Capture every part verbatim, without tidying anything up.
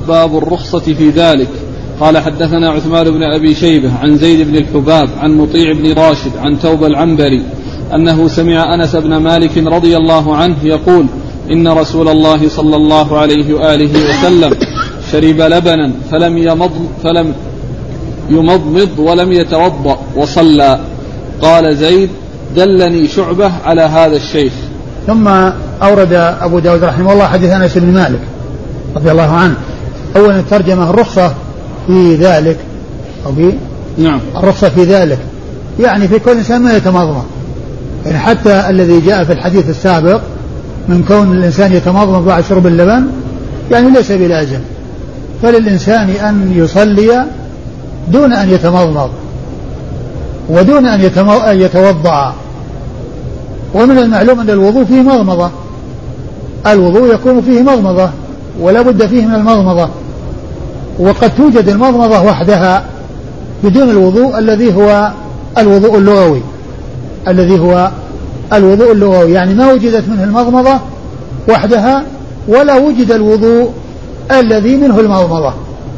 باب الرخصة في ذلك. قال حدثنا عثمان بن أبي شيبة عن زيد بن الحباب عن مطيع بن راشد عن توبة العنبري أنه سمع أنس بن مالك رضي الله عنه يقول إن رسول الله صلى الله عليه وآله وسلم شرب لبنا فلم يمض فلم يمضمض ولم يتوضأ وصلى. قال زيد دلني شعبة على هذا الشيخ. ثم أورد أبو داود رحمه الله حديث أنس بن مالك رضي الله عنه. أولا الترجمة الرخصة في ذلك أو في نعم الرخصة في ذلك يعني في كل إنسان ما يتمضمض، يعني حتى الذي جاء في الحديث السابق من كون الإنسان يتمضمض بعد شرب اللبن يعني ليس بلازم، فللإنسان أن يصلي دون أن يتمضمض ودون أن يتوضأ. ومن المعلوم أن الوضوء فيه مضمضة، الوضوء يكون فيه مضمضة ولا بد فيه من المضمضة، وقد توجد المضمضة وحدها بدون الوضوء الذي هو الوضوء اللغوي الذي هو الوضوء اللغوي يعني ما وجدت منه المضمضة وحدها ولا وجد الوضوء الذي منه المضمضة.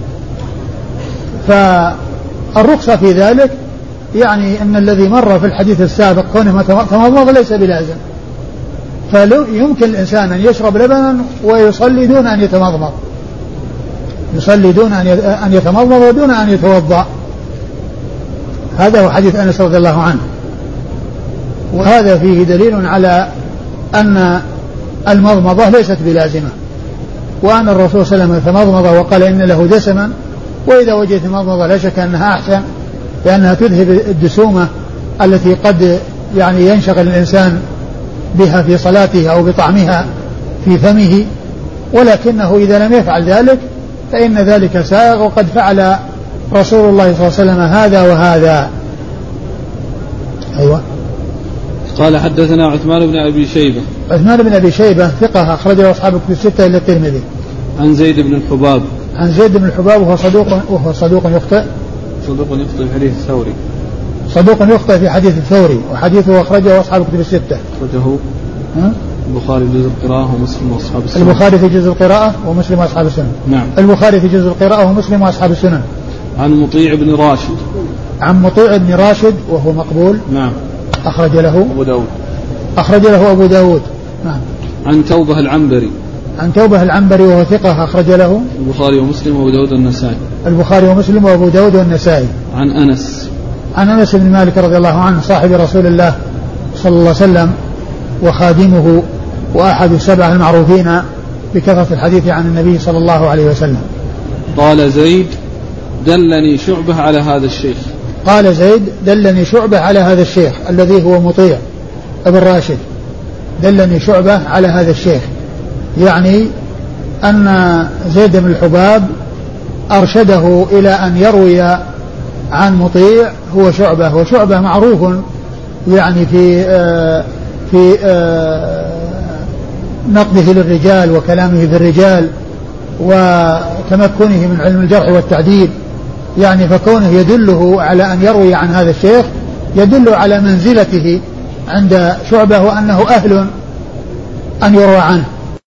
فالرخصة في ذلك يعني أن الذي مر في الحديث السابق كونه تمضمض ليس بلازم، فيمكن الإنسان أن يشرب لبنا ويصلي دون أن يتمضمض يصلي دون أن يتمضمض ودون أن يتوضأ. هذا هو حديث أنس رضي الله عنه، وهذا فيه دليل على أن المضمضة ليست بلازمة، وأن الرسول صلى الله عليه وسلم تمضمض وقال إن له دسما، وإذا وجدت المضمضة لا شك أنها أحسن لأنها تذهب الدسومة التي قد يعني ينشغل الإنسان بها في صلاته أو بطعمها في فمه، ولكنه إذا لم يفعل ذلك فإن ذلك سائغ، وقد فعل رسول الله صلى الله عليه وسلم هذا وهذا. أيوة. قال حدثنا عثمان بن أبي شيبة. عثمان بن أبي شيبة ثقة أخرجه أصحاب الكتب الستة إلا الترمذي. عن زيد بن الحباب. عن زيد بن الحباب وهو صدوق وهو صدوق يخطئ. صدوق يخطئ في حديث الثوري. صدوق يخطئ في حديث الثوري، وحديثه أخرجه أصحاب الكتب الستة. أخرجه البخاري في جزء القراءة ومسلم وأصحاب السنن. البخاري في جزء القراءة ومسلم وأصحاب السنن. نعم. البخاري في جزء القراءة ومسلم وأصحاب السنن. عن مطيع بن راشد. عن مطيع بن راشد وهو مقبول. نعم. أخرج له أبو داود. أخرج له أبو داود. نعم. عن توبة العنبري. عن توبة العنبري وهو ثقة أخرج له البخاري ومسلم وأبو داود والنسائي. البخاري ومسلم وأبو داود والنسائي. عن أنس. عن أنس بن مالك رضي الله عنه صاحب رسول الله صلى الله عليه وسلم وخادمه وأحد السبع المعروفين بكثرة الحديث عن النبي صلى الله عليه وسلم. قال زيد دلني شعبة على هذا الشيخ. قال زيد دلني شعبة على هذا الشيخ الذي هو مطيع ابن راشد. دلني شعبة على هذا الشيخ يعني أن زيد بن الحباب أرشده إلى أن يروي عن مطيع هو شعبة، وشعبة معروف يعني في آه في آه نقده للرجال وكلامه في الرجال وتمكنه من علم الجرح والتعديل، يعني فكونه يدله على أن يروي عن هذا الشيخ يدل على منزلته عند شعبة وأنه أهل أن يروى عنه.